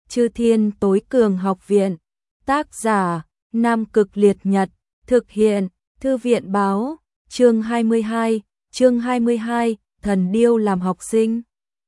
Chư Thiên Tối Cường Học Viện. Tác giả: Nam Cực Liệt Nhật. Thực hiện: Thư viện báo. Chương 22, Thần Điêu làm học sinh.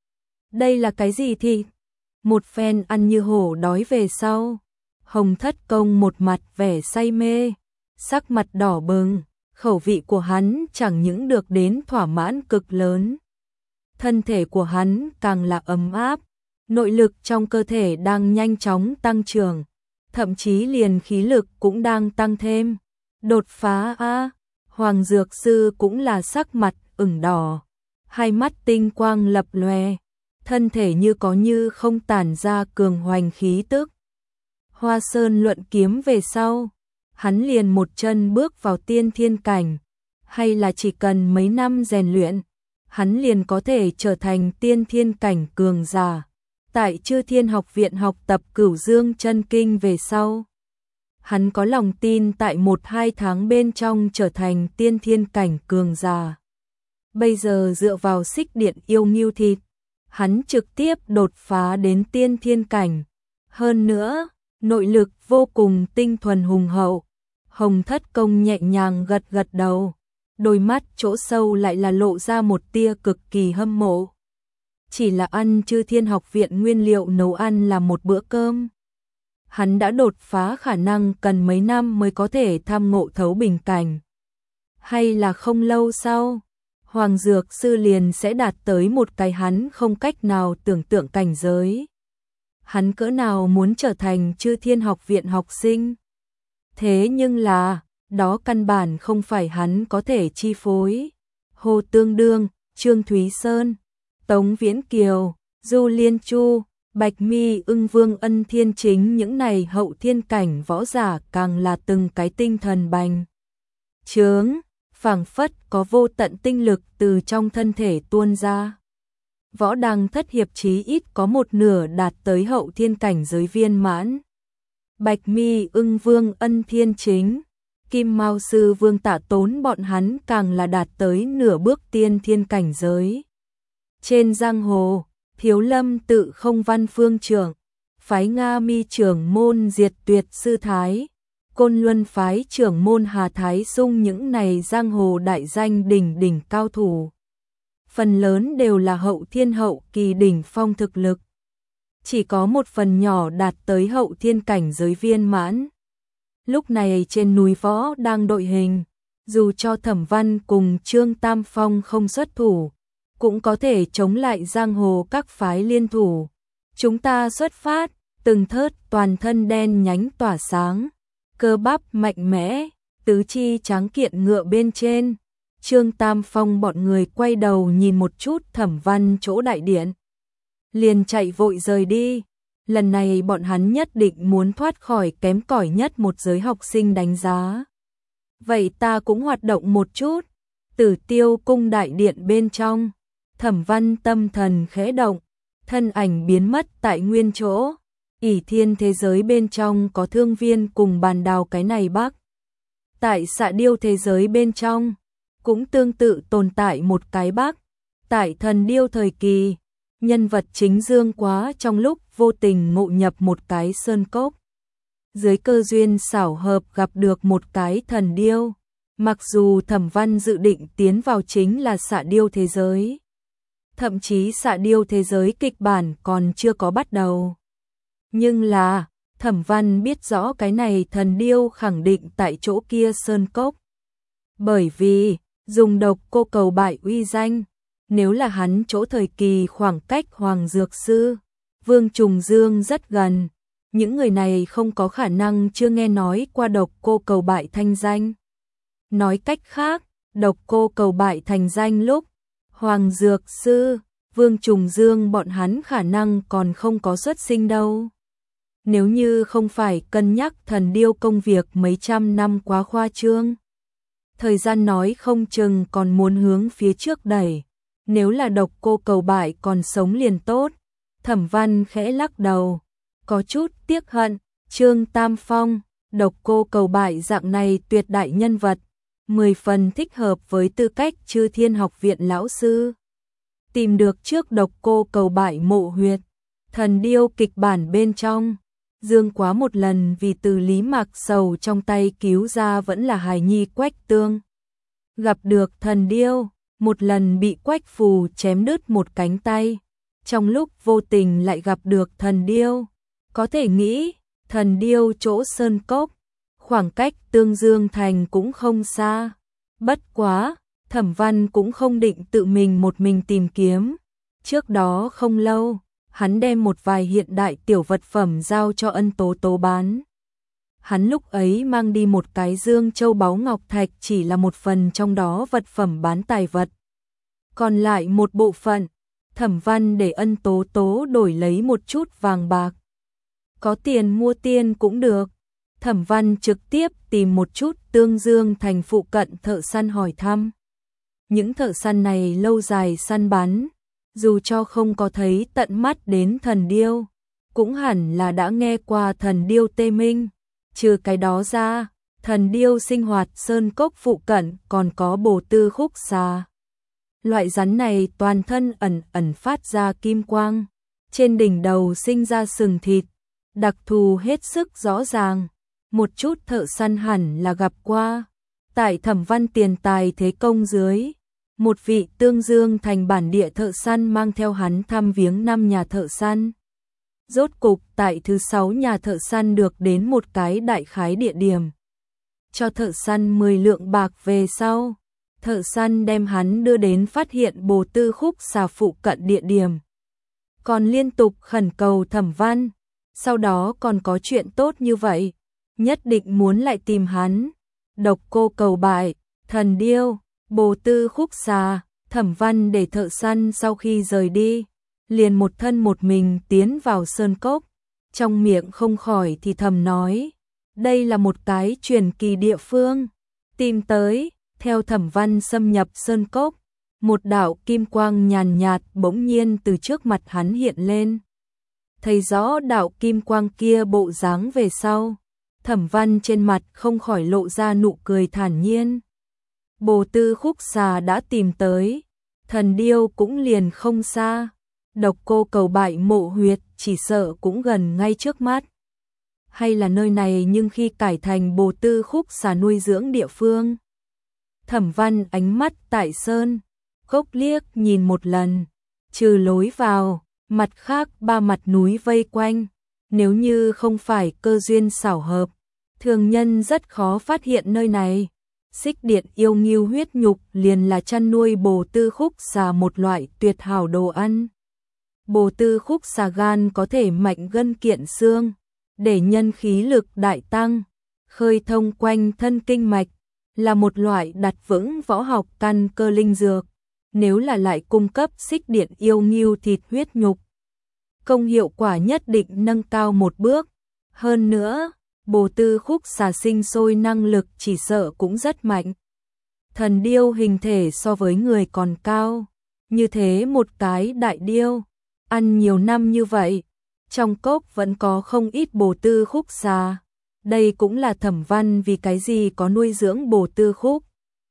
Đây là cái gì thì? Một phen ăn như hổ đói về sau, Hồng Thất Công một mặt vẻ say mê, sắc mặt đỏ bừng, khẩu vị của hắn chẳng những được đến thỏa mãn cực lớn. Thân thể của hắn càng là ấm áp, nội lực trong cơ thể đang nhanh chóng tăng trưởng, thậm chí liền khí lực cũng đang tăng thêm. Đột phá a! Hoàng Dược Sư cũng là sắc mặt ửng đỏ, hai mắt tinh quang lập lòe, thân thể như có như không tản ra cường hoành khí tức. Hoa Sơn luận kiếm về sau, hắn liền một chân bước vào tiên thiên cảnh, hay là chỉ cần mấy năm rèn luyện, hắn liền có thể trở thành tiên thiên cảnh cường giả. Tại Chư Thiên Học Viện học tập Cửu Dương Chân Kinh về sau, hắn có lòng tin tại 1-2 tháng bên trong trở thành tiên thiên cảnh cường giả. Bây giờ dựa vào xích điện yêu ngưu thịt, hắn trực tiếp đột phá đến tiên thiên cảnh. Hơn nữa, nội lực vô cùng tinh thuần hùng hậu. Hồng Thất Công nhẹ nhàng gật gật đầu, đôi mắt chỗ sâu lại là lộ ra một tia cực kỳ hâm mộ. Chỉ là ăn Chư Thiên Học Viện nguyên liệu nấu ăn là một bữa cơm. Hắn đã đột phá khả năng cần mấy năm mới có thể tham ngộ thấu bình cảnh. Hay là không lâu sau, Hoàng Dược Sư liền sẽ đạt tới một cái hắn không cách nào tưởng tượng cảnh giới. Hắn cỡ nào muốn trở thành Chư Thiên Học Viện học sinh. Thế nhưng là, đó căn bản không phải hắn có thể chi phối. Hồ Tương Đương, Trương Thúy Sơn, Tống Viễn Kiều, Du Liên Chu, Bạch Mi Ưng Vương Ân Thiên Chính, những này hậu thiên cảnh võ giả càng là từng cái tinh thần bành trướng, phảng phất có vô tận tinh lực từ trong thân thể tuôn ra. Võ Đăng Thất Hiệp chí ít có một nửa đạt tới hậu thiên cảnh giới viên mãn. Bạch Mi Ưng Vương Ân Thiên Chính, Kim Mao Sư Vương Tạ Tốn bọn hắn càng là đạt tới nửa bước tiên thiên cảnh giới. Trên giang hồ, Thiếu Lâm Tự Không Văn Phương trưởng, phái Nga Mi trưởng môn Diệt Tuyệt Sư Thái, Côn Luân phái trưởng môn Hà Thái Sung, những này giang hồ đại danh đỉnh đỉnh cao thủ. Phần lớn đều là hậu thiên hậu kỳ đỉnh phong thực lực. Chỉ có một phần nhỏ đạt tới hậu thiên cảnh giới viên mãn. Lúc này trên núi võ đang đội hình, dù cho Thẩm Văn cùng Trương Tam Phong không xuất thủ, cũng có thể chống lại giang hồ các phái liên thủ. Chúng ta xuất phát, từng thớt toàn thân đen nhánh tỏa sáng, cơ bắp mạnh mẽ, tứ chi tráng kiện ngựa bên trên. Trương Tam Phong bọn người quay đầu nhìn một chút Thẩm Văn chỗ đại điện, liền chạy vội rời đi. Lần này bọn hắn nhất định muốn thoát khỏi kém cỏi nhất một giới học sinh đánh giá. Vậy ta cũng hoạt động một chút. Tử Tiêu cung đại điện bên trong, Thẩm Văn tâm thần khẽ động, thân ảnh biến mất tại nguyên chỗ. Ỷ Thiên thế giới bên trong có Thương Viên cùng Bàn Đào cái này bắc. Tại Xạ Điêu thế giới bên trong, cũng tương tự tồn tại một cái bắc. Tại Thần Điêu thời kỳ, nhân vật chính Dương Quá trong lúc vô tình ngộ nhập một cái sơn cốc. Dưới cơ duyên xảo hợp gặp được một cái thần điêu. Mặc dù Thẩm Văn dự định tiến vào chính là Xạ Điêu thế giới, thậm chí Xạ Điêu thế giới kịch bản còn chưa có bắt đầu. Nhưng là, Thẩm Văn biết rõ cái này thần điêu khẳng định tại chỗ kia sơn cốc. Bởi vì, dùng độc cô cầu bại uy danh, nếu là hắn chỗ thời kỳ khoảng cách Hoàng Dược Sư, Vương Trùng Dương rất gần, những người này không có khả năng chưa nghe nói qua độc cô cầu bại thanh danh. Nói cách khác, độc cô cầu bại thành danh lúc, Hoàng Dược Sư, Vương Trùng Dương bọn hắn khả năng còn không có xuất sinh đâu. Nếu như không phải cân nhắc thần điêu công việc mấy trăm năm quá khoa trương, thời gian nói không chừng còn muốn hướng phía trước đẩy. Nếu là độc cô cầu bại còn sống liền tốt. Thẩm Văn khẽ lắc đầu, có chút tiếc hận. Trương Tam Phong, độc cô cầu bại dạng này tuyệt đại nhân vật, 10 phần thích hợp với tư cách Chư Thiên Học Viện lão sư. Tìm được trước độc cô cầu bại mộ huyệt, Thần điêu kịch bản bên trong, Dương Quá một lần vì từ Lý Mạc Sầu trong tay cứu ra vẫn là hài nhi Quách Tương. Gặp được thần điêu, một lần bị Quách Phù chém đứt một cánh tay, trong lúc vô tình lại gặp được thần điêu. Có thể nghĩ, thần điêu chỗ sơn cốc, khoảng cách Tương Dương Thành cũng không xa. Bất quá, Thẩm Văn cũng không định tự mình một mình tìm kiếm. Trước đó không lâu, hắn đem một vài hiện đại tiểu vật phẩm giao cho Ân Tố Tố bán. Hắn lúc ấy mang đi một cái dương châu báu ngọc thạch chỉ là một phần trong đó vật phẩm bán tài vật. Còn lại một bộ phận, Thẩm Văn để Ân Tố Tố đổi lấy một chút vàng bạc. Có tiền mua tiên cũng được. Thẩm Văn trực tiếp tìm một chút Tương Dương Thành phụ cận thợ săn hỏi thăm. Những thợ săn này lâu dài săn bắn, dù cho không có thấy tận mắt đến thần điêu, cũng hẳn là đã nghe qua thần điêu tê minh. Trừ cái đó ra, thần điêu sinh hoạt sơn cốc phụ cận còn có bồ tư khúc xà. Loại rắn này toàn thân ẩn ẩn phát ra kim quang, trên đỉnh đầu sinh ra sừng thịt, đặc thù hết sức rõ ràng, một chút thợ săn hẳn là gặp qua. Tại Thẩm Văn tiền tài thế công dưới, một vị Tương Dương Thành bản địa thợ săn mang theo hắn thăm viếng 5 nhà thợ săn. Rốt cục tại thứ 6 nhà thợ săn được đến một cái đại khái địa điểm. Cho thợ săn 10 lượng bạc về sau, thợ săn đem hắn đưa đến phát hiện bồ tư khúc xà phụ cận địa điểm. Còn liên tục khẩn cầu Thẩm Văn, sau đó còn có chuyện tốt như vậy, nhất định muốn lại tìm hắn. Độc Cô Cầu Bại, thần điêu, bồ tư khúc xà, Thẩm Văn để thợ săn sau khi rời đi, liền một thân một mình tiến vào sơn cốc, trong miệng không khỏi thì thầm nói, đây là một cái truyền kỳ địa phương. Tìm tới, theo Thẩm Văn xâm nhập sơn cốc, một đạo kim quang nhàn nhạt bỗng nhiên từ trước mặt hắn hiện lên. Thấy rõ đạo kim quang kia bộ dáng về sau, Thẩm Văn trên mặt không khỏi lộ ra nụ cười thản nhiên. Bồ tư khúc xà đã tìm tới, thần điêu cũng liền không xa. Độc Cô Cầu Bại mộ huyệt chỉ sợ cũng gần ngay trước mắt. Hay là nơi này nhưng khi cải thành bồ tư khúc xà nuôi dưỡng địa phương. Thẩm Văn ánh mắt tại sơn cốc liếc nhìn một lần, trừ lối vào, mặt khác 3 mặt núi vây quanh. Nếu như không phải cơ duyên xảo hợp, thường nhân rất khó phát hiện nơi này. Xích điện yêu nghiêu huyết nhục liền là chăn nuôi bồ tư khúc xà một loại tuyệt hảo đồ ăn. Bồ tư khúc xà gan có thể mạnh gân kiện xương, để nhân khí lực đại tăng, khơi thông quanh thân kinh mạch, là một loại đặt vững võ học căn cơ linh dược. Nếu là lại cung cấp xích điện yêu nghiêu thịt huyết nhục, công hiệu quả nhất định nâng cao một bước. Hơn nữa, bồ tư khúc xà sinh sôi năng lực chỉ sợ cũng rất mạnh. Thần điêu hình thể so với người còn cao, như thế một cái đại điêu, ăn nhiều năm như vậy, trong cốc vẫn có không ít bồ tư khúc xà. Đây cũng là Thẩm Văn vì cái gì có nuôi dưỡng bồ tư khúc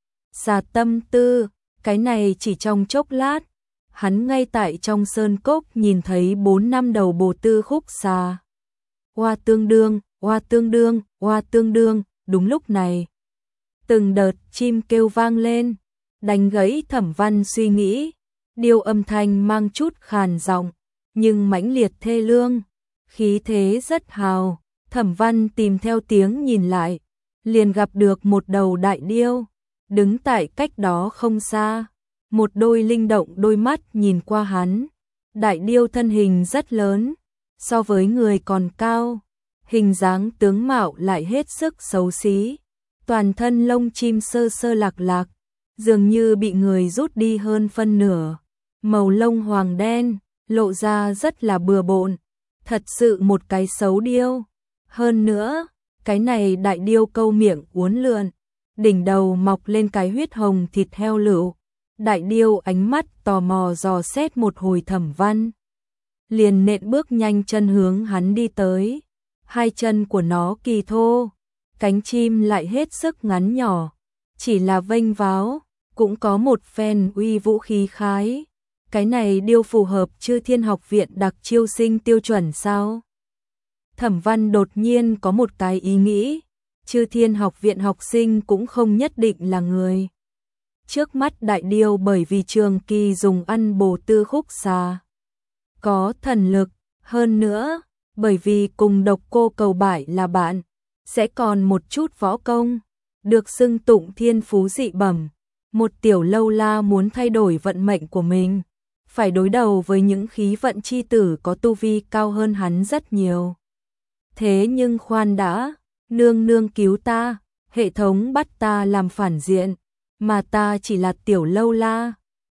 xà tâm tư. Cái này chỉ trong chốc lát, hắn ngay tại trong sơn cốc nhìn thấy 4-5 đầu bồ tư khúc xà. Oa tương đương, oa tương đương, oa tương đương. Đúng lúc này, từng đợt chim kêu vang lên, đánh gãy Thẩm Văn suy nghĩ. Điêu âm thanh mang chút khàn giọng, nhưng mãnh liệt thê lương, khí thế rất hào. Thẩm Văn tìm theo tiếng nhìn lại, liền gặp được một đầu đại điêu, đứng tại cách đó không xa, một đôi linh động đôi mắt nhìn qua hắn. Đại điêu thân hình rất lớn, so với người còn cao, hình dáng tướng mạo lại hết sức xấu xí, toàn thân lông chim sơ sơ lạc lạc, dường như bị người rút đi hơn phân nửa, màu lông hoàng đen, lộ ra rất là bừa bộn, thật sự một cái xấu điêu. Hơn nữa, cái này đại điêu câu miệng uốn lượn, đỉnh đầu mọc lên cái huyết hồng thịt heo lựu. Đại điêu ánh mắt tò mò dò xét một hồi Thẩm Văn, liền nện bước nhanh chân hướng hắn đi tới. Hai chân của nó kỳ thô, cánh chim lại hết sức ngắn nhỏ, chỉ là vênh váo, cũng có một phen uy vũ khí khái. cái này điều phù hợp Chư Thiên Học viện đặc chiêu sinh tiêu chuẩn sao? Thẩm Văn đột nhiên có một cái ý nghĩ, Chư Thiên Học viện học sinh cũng không nhất định là người. Trước mắt đại điêu bởi vì trường kỳ dùng ăn bổ tư khúc xà. Có thần lực, hơn nữa, bởi vì cùng độc cô cầu bại là bạn, sẽ còn một chút võ công, được xưng tụng thiên phú dị bẩm. Một tiểu lâu la muốn thay đổi vận mệnh của mình, phải đối đầu với những khí vận chi tử có tu vi cao hơn hắn rất nhiều. Thế nhưng khoan đã, nương nương cứu ta, hệ thống bắt ta làm phản diện, mà ta chỉ là tiểu lâu la,